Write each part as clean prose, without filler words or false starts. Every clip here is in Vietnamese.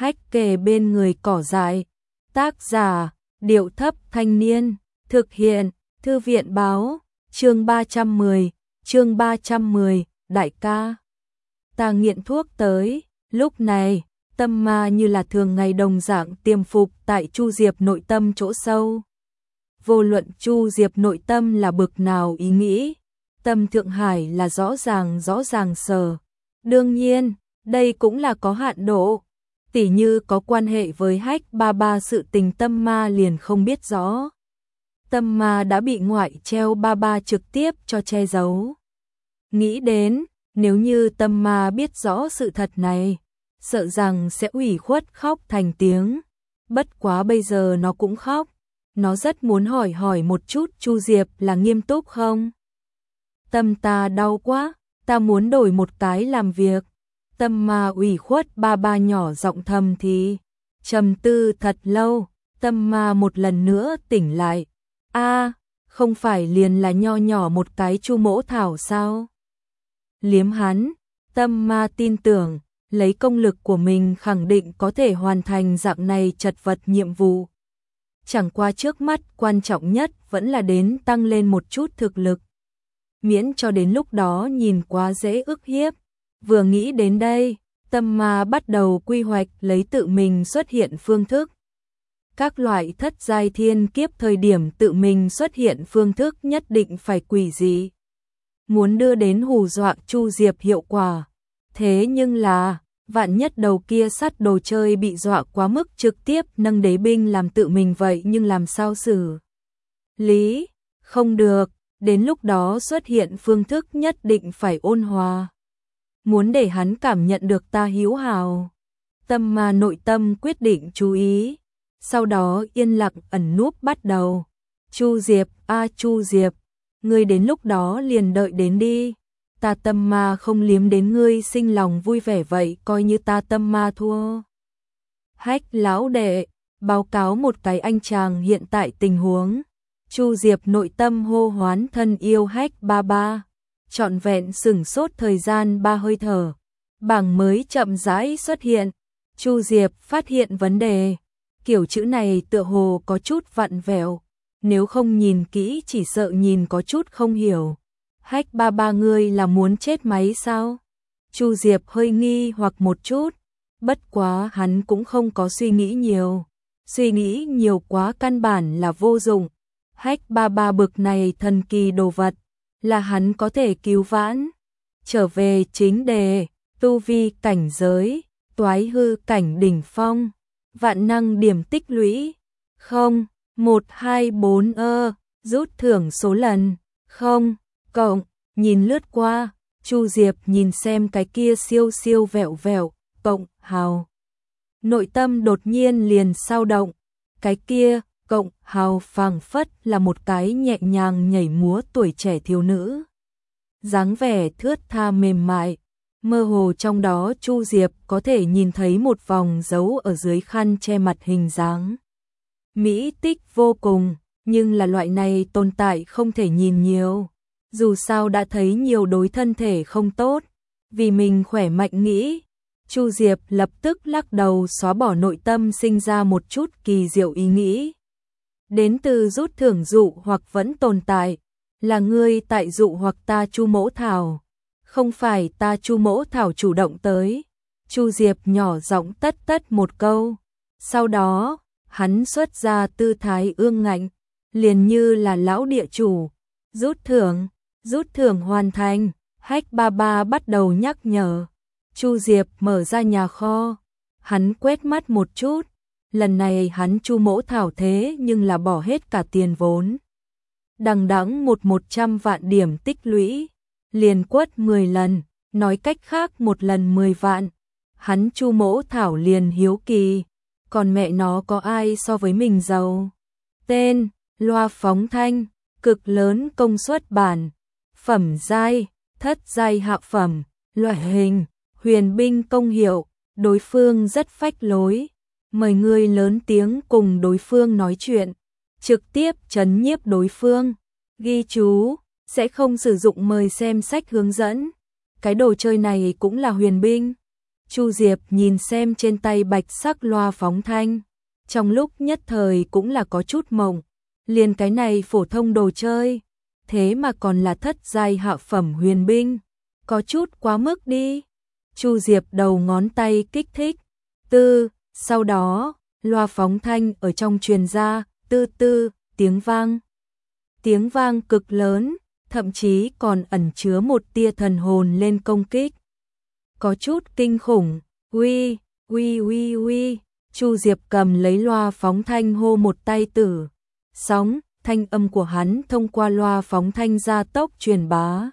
Hách kề bên người cỏ dại. Tác giả, Điệu Thấp Thanh Niên. Thực hiện, Thư viện Báo. Chương 310, đại ca. Ta nghiện thuốc tới. Lúc này, tâm ma như là thường ngày đồng dạng tiềm phục tại Chu Diệp nội tâm chỗ sâu. Vô luận Chu Diệp nội tâm là bực nào ý nghĩ, tâm Thượng Hải là rõ ràng sờ. Đương nhiên, đây cũng là có hạn độ. Tỉ như có quan hệ với Hách ba ba sự tình tâm ma liền không biết rõ. Tâm ma đã bị ngoại treo ba ba trực tiếp cho che giấu. Nghĩ đến, nếu như tâm ma biết rõ sự thật này, sợ rằng sẽ ủy khuất khóc thành tiếng. Bất quá bây giờ nó cũng khóc. Nó rất muốn hỏi một chút Chu Diệp là nghiêm túc không? Tâm ta đau quá, ta muốn đổi một cái làm việc. Tâm ma ủy khuất ba ba nhỏ giọng thầm thì. Trầm tư thật lâu, tâm ma một lần nữa tỉnh lại. Không phải liền là nho nhỏ một cái Chu Mỗ Thảo sao? Liếm hắn, tâm ma tin tưởng, lấy công lực của mình khẳng định có thể hoàn thành dạng này chật vật nhiệm vụ. Chẳng qua trước mắt quan trọng nhất vẫn là đến tăng lên một chút thực lực. Miễn cho đến lúc đó nhìn quá dễ ức hiếp. Vừa nghĩ đến đây, tâm ma bắt đầu quy hoạch lấy tự mình xuất hiện phương thức. Các loại thất giai thiên kiếp thời điểm tự mình xuất hiện phương thức nhất định phải quỷ dị. Muốn đưa đến hù dọa Chu Diệp hiệu quả. Thế nhưng là, vạn nhất đầu kia sắt đồ chơi bị dọa quá mức trực tiếp nâng đế binh làm tự mình vậy nhưng làm sao xử lý? Không được, đến lúc đó xuất hiện phương thức nhất định phải ôn hòa. Muốn để hắn cảm nhận được ta hữu hảo. Tâm ma nội tâm quyết định chú ý. Sau đó yên lặng ẩn núp bắt đầu. Chu Diệp, Chu Diệp, ngươi đến lúc đó liền đợi đến đi. Ta tâm ma không liếm đến ngươi sinh lòng vui vẻ vậy coi như ta tâm ma thua. Hách lão đệ, báo cáo một cái anh chàng hiện tại tình huống. Chu Diệp nội tâm hô hoán thân yêu Hách ba ba. Trọn vẹn sửng sốt thời gian 3 hơi thở. Bảng mới chậm rãi xuất hiện. Chu Diệp phát hiện vấn đề. Kiểu chữ này tựa hồ có chút vặn vẹo. Nếu không nhìn kỹ chỉ sợ nhìn có chút không hiểu. Hách ba ba ngươi là muốn chết máy sao? Chu Diệp hơi nghi hoặc một chút. Bất quá hắn cũng không có suy nghĩ nhiều. Suy nghĩ nhiều quá căn bản là vô dụng. Hách ba ba bực này thần kỳ đồ vật. Là hắn có thể cứu vãn. Trở về chính đề, tu vi cảnh giới, toái hư cảnh đỉnh phong, vạn năng điểm tích lũy. 1, 2, 4 rút thưởng số lần. Cộng, nhìn lướt qua, Chu Diệp nhìn xem cái kia siêu vẹo, cộng, hào. Nội tâm đột nhiên liền sao động, cái kia, cộng, hào phảng phất là một cái nhẹ nhàng nhảy múa tuổi trẻ thiếu nữ. Dáng vẻ thướt tha mềm mại, mơ hồ trong đó Chu Diệp có thể nhìn thấy một vòng dấu ở dưới khăn che mặt hình dáng. Mỹ tích vô cùng, nhưng là loại này tồn tại không thể nhìn nhiều. Dù sao đã thấy nhiều đối thân thể không tốt, vì mình khỏe mạnh nghĩ. Chu Diệp lập tức lắc đầu xóa bỏ nội tâm sinh ra một chút kỳ diệu ý nghĩ. Đến từ rút thưởng dụ hoặc vẫn tồn tại, là ngươi tại dụ hoặc ta Chu Mỗ Thảo. Không phải ta Chu Mỗ Thảo chủ động tới. Chu Diệp nhỏ giọng tất một câu. Sau đó, hắn xuất ra tư thái ương ngạnh, liền như là lão địa chủ. Rút thưởng hoàn thành, Hách ba ba bắt đầu nhắc nhở. Chu Diệp mở ra nhà kho, hắn quét mắt một chút, lần này hắn Chu Mỗ Thảo thế nhưng là bỏ hết cả tiền vốn. Đằng đẵng 100 vạn điểm tích lũy, liền quất 10 lần, nói cách khác một lần 10 vạn. Hắn Chu Mỗ Thảo liền hiếu kỳ, còn mẹ nó có ai so với mình giàu. Tên, loa phóng thanh, cực lớn công suất bản, phẩm giai, thất giai hạ phẩm, loại hình, huyền binh công hiệu, đối phương rất phách lối. Mời người lớn tiếng cùng đối phương nói chuyện, trực tiếp trấn nhiếp đối phương. Ghi chú, sẽ không sử dụng mời xem sách hướng dẫn. Cái đồ chơi này cũng là huyền binh. Chu Diệp nhìn xem trên tay bạch sắc loa phóng thanh, trong lúc nhất thời cũng là có chút mộng, liền cái này phổ thông đồ chơi, thế mà còn là thất giai hạ phẩm huyền binh, có chút quá mức đi. Chu Diệp đầu ngón tay kích thích, sau đó, loa phóng thanh ở trong truyền ra, tiếng vang. Tiếng vang cực lớn, thậm chí còn ẩn chứa một tia thần hồn lên công kích. Có chút kinh khủng, uy, Chu Diệp cầm lấy loa phóng thanh hô một tay tử. Sóng, thanh âm của hắn thông qua loa phóng thanh gia tốc truyền bá.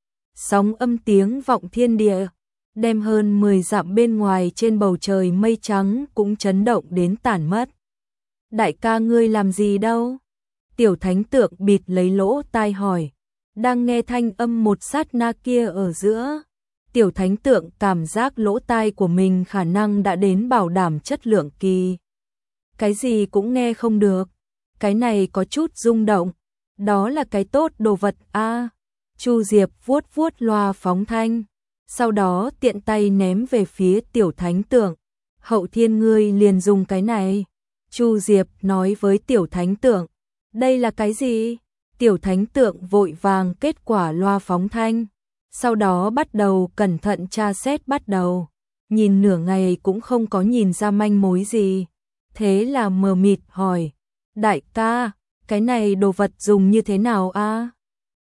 Sóng âm tiếng vọng thiên địa, đem hơn 10 dặm bên ngoài trên bầu trời mây trắng cũng chấn động đến tản mất. Đại ca ngươi làm gì đâu? Tiểu thánh tượng bịt lấy lỗ tai hỏi. Đang nghe thanh âm một sát na kia ở giữa. Tiểu thánh tượng cảm giác lỗ tai của mình khả năng đã đến bảo đảm chất lượng kỳ. Cái gì cũng nghe không được. Cái này có chút rung động. Đó là cái tốt đồ vật a. Chu Diệp vuốt vuốt loa phóng thanh. Sau đó tiện tay ném về phía tiểu thánh tượng. Hậu thiên ngươi liền dùng cái này. Chu Diệp nói với tiểu thánh tượng. Đây là cái gì? Tiểu thánh tượng vội vàng kết quả loa phóng thanh. Sau đó bắt đầu cẩn thận tra xét bắt đầu. Nhìn nửa ngày cũng không có nhìn ra manh mối gì. Thế là mờ mịt hỏi. Đại ca, cái này đồ vật dùng như thế nào a?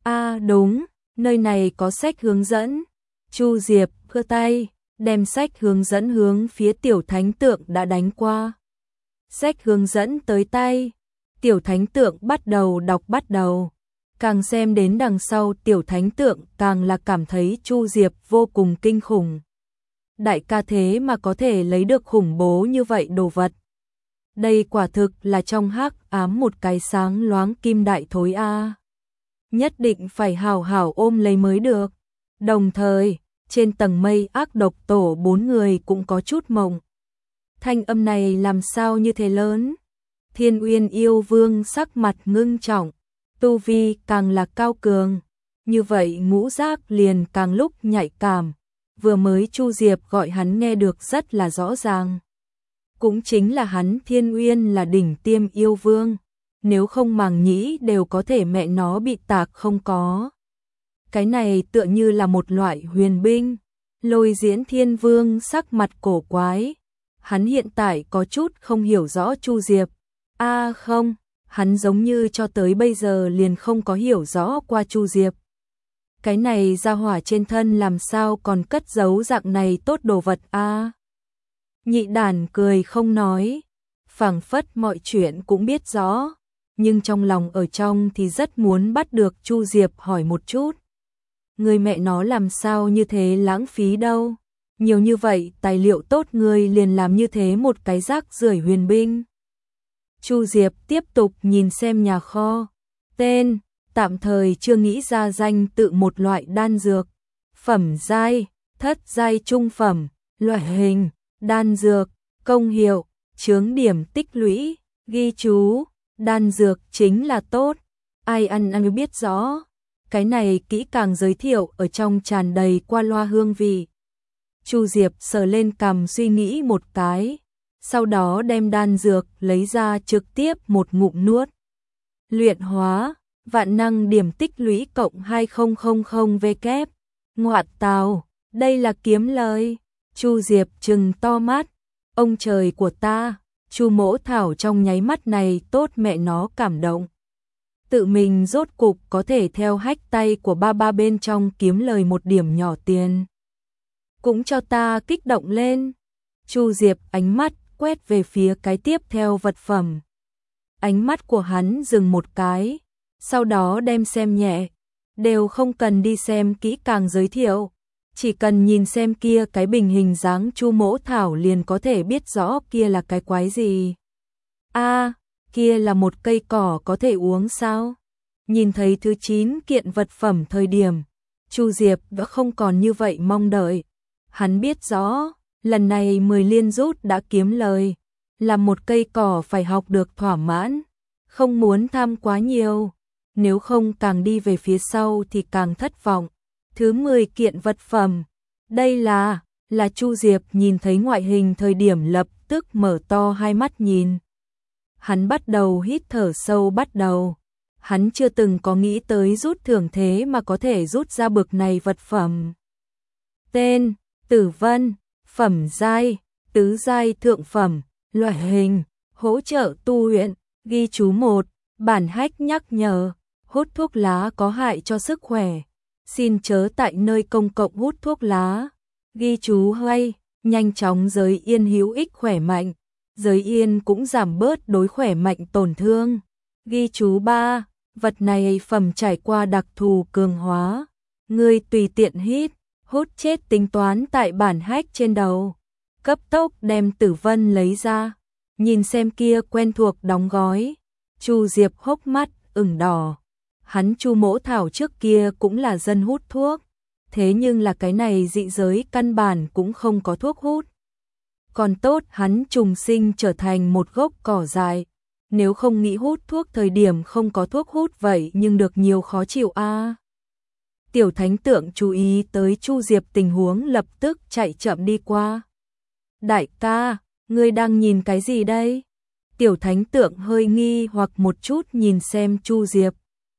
Đúng, nơi này có sách hướng dẫn. Chu Diệp khơ tay, đem sách hướng dẫn hướng phía tiểu thánh tượng đã đánh qua. Sách hướng dẫn tới tay, tiểu thánh tượng bắt đầu đọc bắt đầu. Càng xem đến đằng sau tiểu thánh tượng càng là cảm thấy Chu Diệp vô cùng kinh khủng. Đại ca thế mà có thể lấy được khủng bố như vậy đồ vật. Đây quả thực là trong hắc ám một cái sáng loáng kim đại thối a. Nhất định phải hào hảo ôm lấy mới được. Đồng thời, trên tầng mây ác độc tổ 4 người cũng có chút mộng. Thanh âm này làm sao như thế lớn? Thiên Uyên yêu vương sắc mặt ngưng trọng, tu vi càng là cao cường, như vậy ngũ giác liền càng lúc nhạy cảm, vừa mới Chu Diệp gọi hắn nghe được rất là rõ ràng. Cũng chính là hắn Thiên Uyên là đỉnh tiêm yêu vương, nếu không màng nhĩ đều có thể mẹ nó bị tạc không có. Cái này tựa như là một loại huyền binh. Lôi Diễn Thiên Vương sắc mặt cổ quái, hắn hiện tại có chút không hiểu rõ Chu Diệp. Không, hắn giống như cho tới bây giờ liền không có hiểu rõ qua Chu Diệp. Cái này ra hỏa trên thân làm sao còn cất giấu dạng này tốt đồ vật a? Nhị đàn cười không nói, phảng phất mọi chuyện cũng biết rõ, nhưng trong lòng ở trong thì rất muốn bắt được Chu Diệp hỏi một chút. Người mẹ nó làm sao như thế lãng phí đâu? Nhiều như vậy tài liệu tốt người liền làm như thế một cái rác rưởi huyền binh. Chu Diệp tiếp tục nhìn xem nhà kho. Tên, tạm thời chưa nghĩ ra danh tự một loại đan dược. Phẩm giai, thất giai trung phẩm, loại hình, đan dược, công hiệu, chướng điểm tích lũy, ghi chú, đan dược chính là tốt. Ai ăn biết rõ. Cái này kỹ càng giới thiệu ở trong tràn đầy qua loa hương vị. Chu Diệp sờ lên cằm suy nghĩ một cái, sau đó đem đan dược lấy ra trực tiếp một ngụm nuốt. Luyện hóa, vạn năng điểm tích lũy cộng 2000 W. Ngoạt tào, đây là kiếm lời. Chu Diệp trừng to mắt, ông trời của ta, Chu Mỗ Thảo trong nháy mắt này tốt mẹ nó cảm động. Tự mình rốt cục có thể theo hách tay của ba bên trong kiếm lời một điểm nhỏ tiền. Cũng cho ta kích động lên. Chu Diệp ánh mắt quét về phía cái tiếp theo vật phẩm. Ánh mắt của hắn dừng một cái, sau đó đem xem nhẹ. Đều không cần đi xem kỹ càng giới thiệu, chỉ cần nhìn xem kia cái bình hình dáng Chu Mỗ Thảo liền có thể biết rõ kia là cái quái gì. Kia là một cây cỏ có thể uống sao? Nhìn thấy thứ 9 kiện vật phẩm thời điểm, Chu Diệp đã không còn như vậy mong đợi. Hắn biết rõ, lần này 10 liên rút đã kiếm lời, làm một cây cỏ phải học được thỏa mãn, không muốn tham quá nhiều, nếu không càng đi về phía sau thì càng thất vọng. Thứ 10 kiện vật phẩm, đây là Là Chu Diệp nhìn thấy ngoại hình thời điểm lập tức mở to hai mắt nhìn. Hắn bắt đầu hít thở sâu hắn chưa từng có nghĩ tới rút thưởng thế mà có thể rút ra bực này vật phẩm. Tên, Tử Vân, phẩm giai, tứ giai thượng phẩm, loại hình, hỗ trợ tu luyện, ghi chú 1, bản hách nhắc nhở, hút thuốc lá có hại cho sức khỏe. Xin chớ tại nơi công cộng hút thuốc lá. Ghi chú 2, nhanh chóng giới yên hữu ích khỏe mạnh. Giới yên cũng giảm bớt đối khỏe mạnh tổn thương. Ghi chú 3, vật này phẩm trải qua đặc thù cường hóa. Ngươi tùy tiện hít, hút chết tính toán tại bản hách trên đầu. Cấp tốc đem Tử Vân lấy ra, nhìn xem kia quen thuộc đóng gói. Chu Diệp hốc mắt ửng đỏ. Hắn Chu Mỗ Thảo trước kia cũng là dân hút thuốc, thế nhưng là cái này dị giới căn bản cũng không có thuốc hút. Còn tốt hắn trùng sinh trở thành một gốc cỏ dại, nếu không nghĩ hút thuốc thời điểm không có thuốc hút vậy nhưng được nhiều khó chịu a. Tiểu Thánh Tượng chú ý tới Chu Diệp tình huống lập tức chạy chậm đi qua. Đại ca, ngươi đang nhìn cái gì đây? Tiểu Thánh Tượng hơi nghi hoặc một chút nhìn xem Chu Diệp.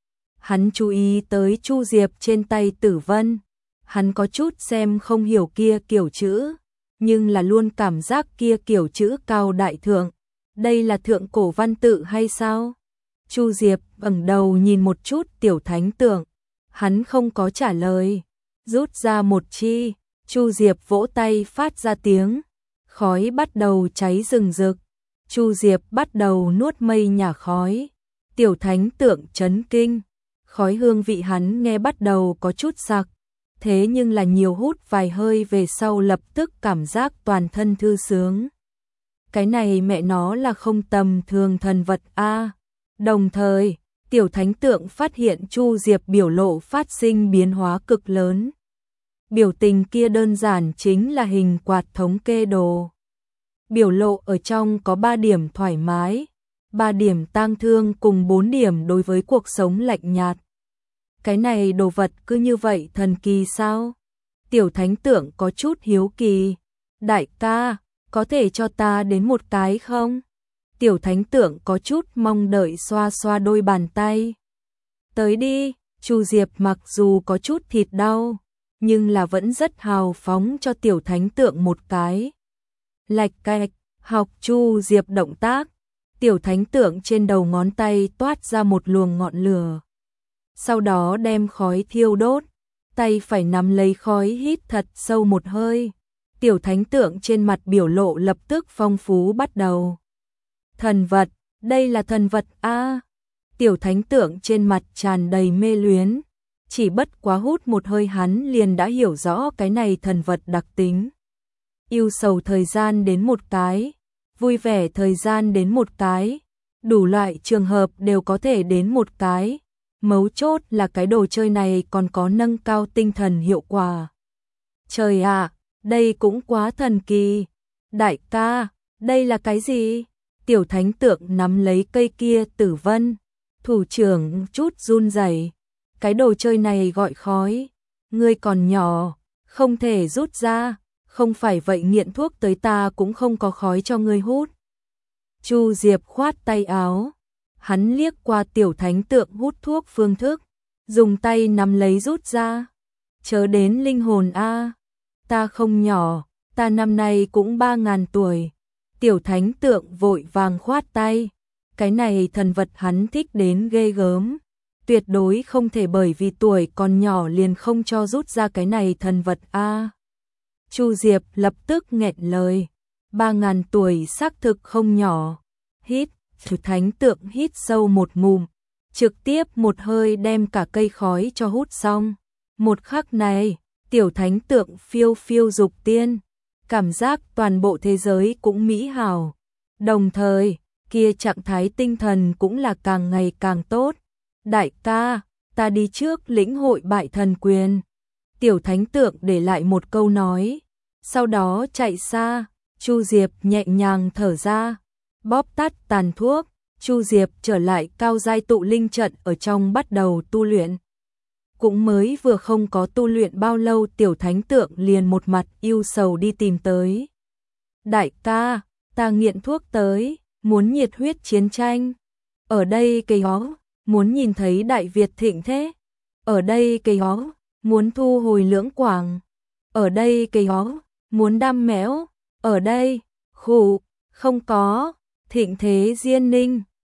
Hắn chú ý tới Chu Diệp trên tay Tử Vân. Hắn có chút xem không hiểu kia kiểu chữ, nhưng là luôn cảm giác kia kiểu chữ cao đại thượng. Đây là thượng cổ văn tự hay sao? Chu Diệp ngẩng đầu nhìn một chút Tiểu Thánh Tượng. Hắn không có trả lời. Rút ra một chi, Chu Diệp vỗ tay phát ra tiếng. Khói bắt đầu cháy rừng rực. Chu Diệp bắt đầu nuốt mây nhả khói. Tiểu Thánh Tượng chấn kinh. Khói hương vị hắn nghe bắt đầu có chút sặc. Thế nhưng là nhiều hút vài hơi về sau lập tức cảm giác toàn thân thư sướng. Cái này mẹ nó là không tầm thường thần vật a. Đồng thời, Tiểu Thánh Tượng phát hiện Chu Diệp biểu lộ phát sinh biến hóa cực lớn. Biểu tình kia đơn giản chính là hình quạt thống kê đồ. Biểu lộ ở trong có 3 điểm thoải mái, 3 điểm tang thương cùng 4 điểm đối với cuộc sống lạnh nhạt. Cái này đồ vật cứ như vậy thần kỳ sao? Tiểu Thánh Tượng có chút hiếu kỳ. Đại ca, có thể cho ta đến một cái không? Tiểu Thánh Tượng có chút mong đợi xoa xoa đôi bàn tay. Tới đi, Chu Diệp mặc dù có chút thịt đau, nhưng là vẫn rất hào phóng cho Tiểu Thánh Tượng một cái. Lạch cạch, học Chu Diệp động tác. Tiểu Thánh Tượng trên đầu ngón tay toát ra một luồng ngọn lửa. Sau đó đem khói thiêu đốt, tay phải nắm lấy khói hít thật sâu một hơi. Tiểu Thánh Tượng trên mặt biểu lộ lập tức phong phú bắt đầu. Thần vật, đây là thần vật a. Tiểu Thánh Tượng trên mặt tràn đầy mê luyến, chỉ bất quá hút một hơi hắn liền đã hiểu rõ cái này thần vật đặc tính. Yêu sầu thời gian đến một cái, vui vẻ thời gian đến một cái, đủ loại trường hợp đều có thể đến một cái. Mấu chốt là cái đồ chơi này còn có nâng cao tinh thần hiệu quả. Trời ạ, đây cũng quá thần kỳ. Đại ca, đây là cái gì? Tiểu Thánh Tượng nắm lấy cây kia Tử Vân, thủ trưởng chút run rẩy. Cái đồ chơi này gọi khói, ngươi còn nhỏ, không thể rút ra, không phải vậy nghiện thuốc tới ta cũng không có khói cho ngươi hút. Chu Diệp khoát tay áo. Hắn liếc qua Tiểu Thánh Tượng hút thuốc phương thức, dùng tay nắm lấy rút ra. Chớ đến linh hồn a, ta không nhỏ, ta năm nay cũng 3000 tuổi. Tiểu Thánh Tượng vội vàng khoát tay. Cái này thần vật hắn thích đến ghê gớm, tuyệt đối không thể bởi vì tuổi còn nhỏ liền không cho rút ra cái này thần vật a. Chu Diệp lập tức nghẹn lời, 3000 tuổi xác thực không nhỏ. Hít. Tiểu Thánh Tượng hít sâu một ngụm, trực tiếp một hơi đem cả cây khói cho hút xong. Một khắc này, Tiểu Thánh Tượng phiêu phiêu dục tiên, cảm giác toàn bộ thế giới cũng mỹ hảo. Đồng thời, kia trạng thái tinh thần cũng là càng ngày càng tốt. Đại ca, ta đi trước lĩnh hội bại thần quyền. Tiểu Thánh Tượng để lại một câu nói, sau đó chạy xa. Chu Diệp nhẹ nhàng thở ra. Bóp tắt tàn thuốc, Chu Diệp trở lại cao giai tụ linh trận ở trong bắt đầu tu luyện. cũng mới vừa không có tu luyện bao lâu, tiểu thánh tượng liền một mặt ưu sầu đi tìm tới. Đại ca, ta nghiện thuốc tới, muốn nhiệt huyết chiến tranh. Ở đây cây ó, muốn nhìn thấy Đại Việt thịnh thế. Ở đây cây ó, muốn thu hồi Lưỡng Quảng. Ở đây cây ó, muốn đam mẽo. Ở đây, khủ, không có, thịnh thế Diên Ninh.